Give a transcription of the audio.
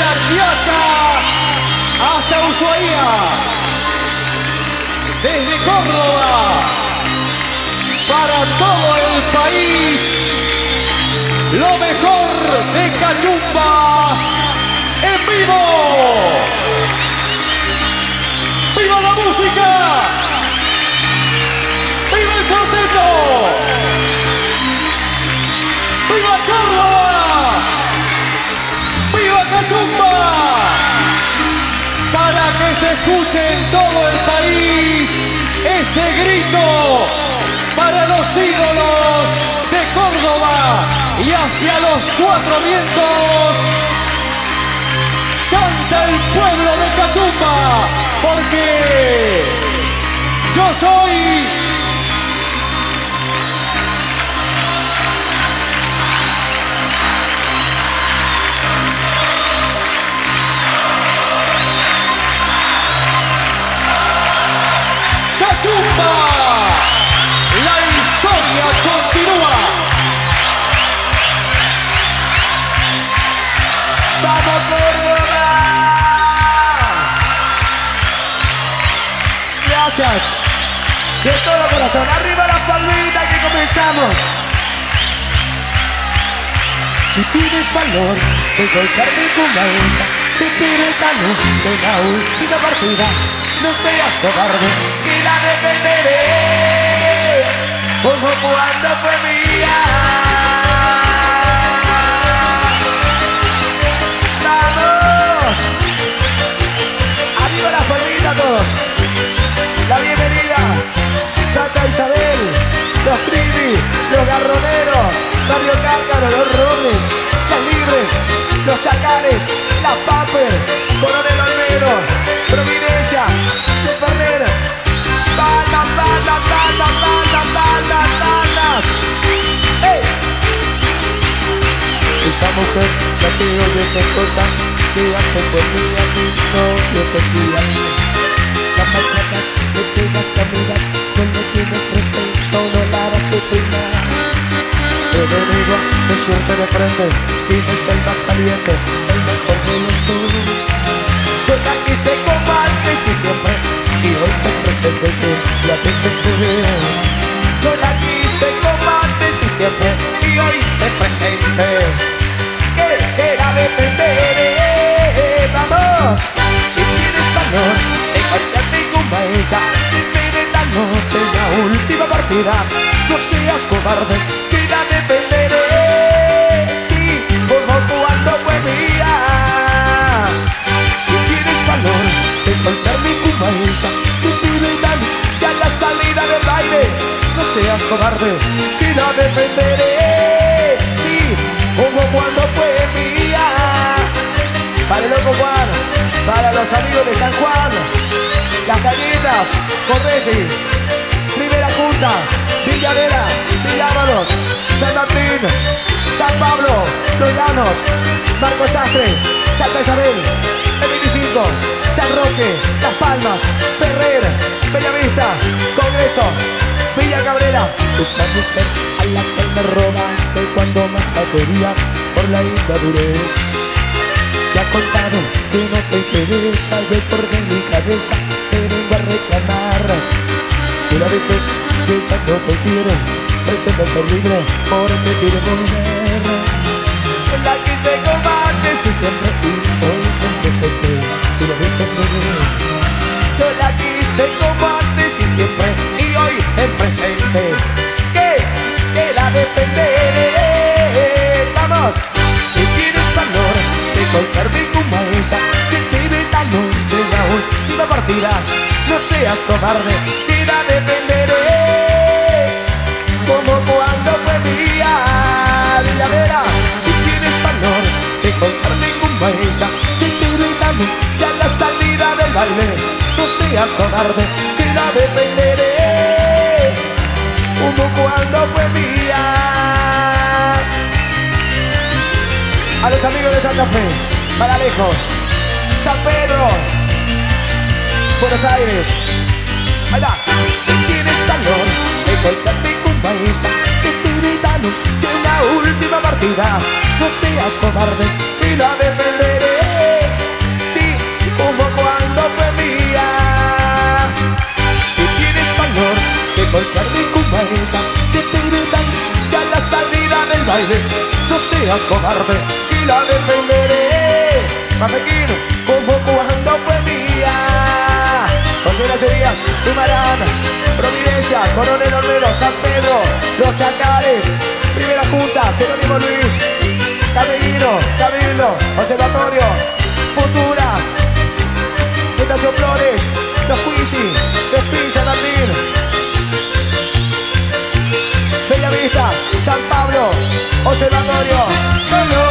Arquiaca hasta Ushuaia, desde Córdoba para todo el país, lo mejor de Cachumba en vivo. ¡Viva la música! ¡Viva el cuarteto! ¡Viva Córdoba! ¡Viva Cachumba! Para que se escuche en todo el país ese grito para los ídolos de Córdoba y hacia los cuatro vientos. Canta el pueblo de Cachumba, porque yo soy Cachumba. La historia continúa. ¡Vamos, Córdoba! Gracias. De todo corazón. Arriba las palmitas que comenzamos. Si tienes valor de golpearme con la esa, te tiretano de la última partida. No seas cobarde, que la defenderé como cuando fue mía. ¡Vamos! Arriba las palmitas todos. La bienvenida, Santa Isabel, los Trivi, los Garroneros, Barrio Cáncaro, los Robles, las Libres, los Chacales, las Paper, Coronel Olmedo, Providencia, Ferrer, palmas, palmas, palmas, palmas, palmas, palmas. ¡Hey! Esa mujer que te oye qué cosa, que antes fue mía, mi novio te decía. La maltratas, te pegas, te amigas, no le tienes respeto, no la harás sufrir más. He venido a decirte de frente, y no soy más valiente, el mejor de los dos. Yo la quise como antes y siempre, y hoy te presento que la defenderé. Yo la quise como antes y siempre, y hoy te presento que la defenderé. ¡Vamos! Si tienes valor de golpearme como a ella, defende esta noche la última partida. No seas cobarde, que la defenderé. Sí, como cuando fue mía. Si tienes valor de golpearme como a ella, defende ya la salida del baile. No seas cobarde, que la defenderé. Sí, como cuando fue mía. Para el loco Juan, para los amigos de San Juan, las Cañitas, Corresi, Primera Junta, Villavera, Villámanos, San Martín, San Pablo, Los Llanos, Marcos Sastre, Santa Isabel, el 25, San Roque, Las Palmas, Ferrer, Bellavista, Congreso, Villa Cabrera. Esa mujer a la que me robaste cuando más la quería por la inmadurez. Te ha contado que no te interesa y hoy por delicadeza te vengo a reclamar. Una vez que ya no te quiero, pretendo ser libre porque quiero volver. Yo la quise como antes y siempre, y hoy me presenté y lo defenderé. Yo la quise como antes y siempre, y hoy en presente que la defenderé. ¡Vamos! Si tienes valor de golpearme como a ella, que tiene esta noche la última partida. No seas cobarde, que la defenderé como cuando fue mía. Villavera, si tienes valor de golpearme como a ella, que tiene esta noche la salida del baile. No seas cobarde, que la defenderé como cuando fue mía. A los amigos de Santa Fe, Paralejo, San Pedro, Buenos Aires. Ahí va. Si tienes valor de golpearme con ella, que te gritan una última partida. No seas cobarde y la defenderé cabeza, que te gritan ya la salida del baile. No seas cobarde y la defenderé. Mafequín, como cuando fue mía. José Díaz, Sumarán, Providencia, Coronel Olmedo, San Pedro, Los Chacales, Primera Junta, Jerónimo Luis, Cabildo, Observatorio, Futura, Estación Flores, Los Cuisi, Despinza Martín, Bella Vista, San Pablo, Observatorio,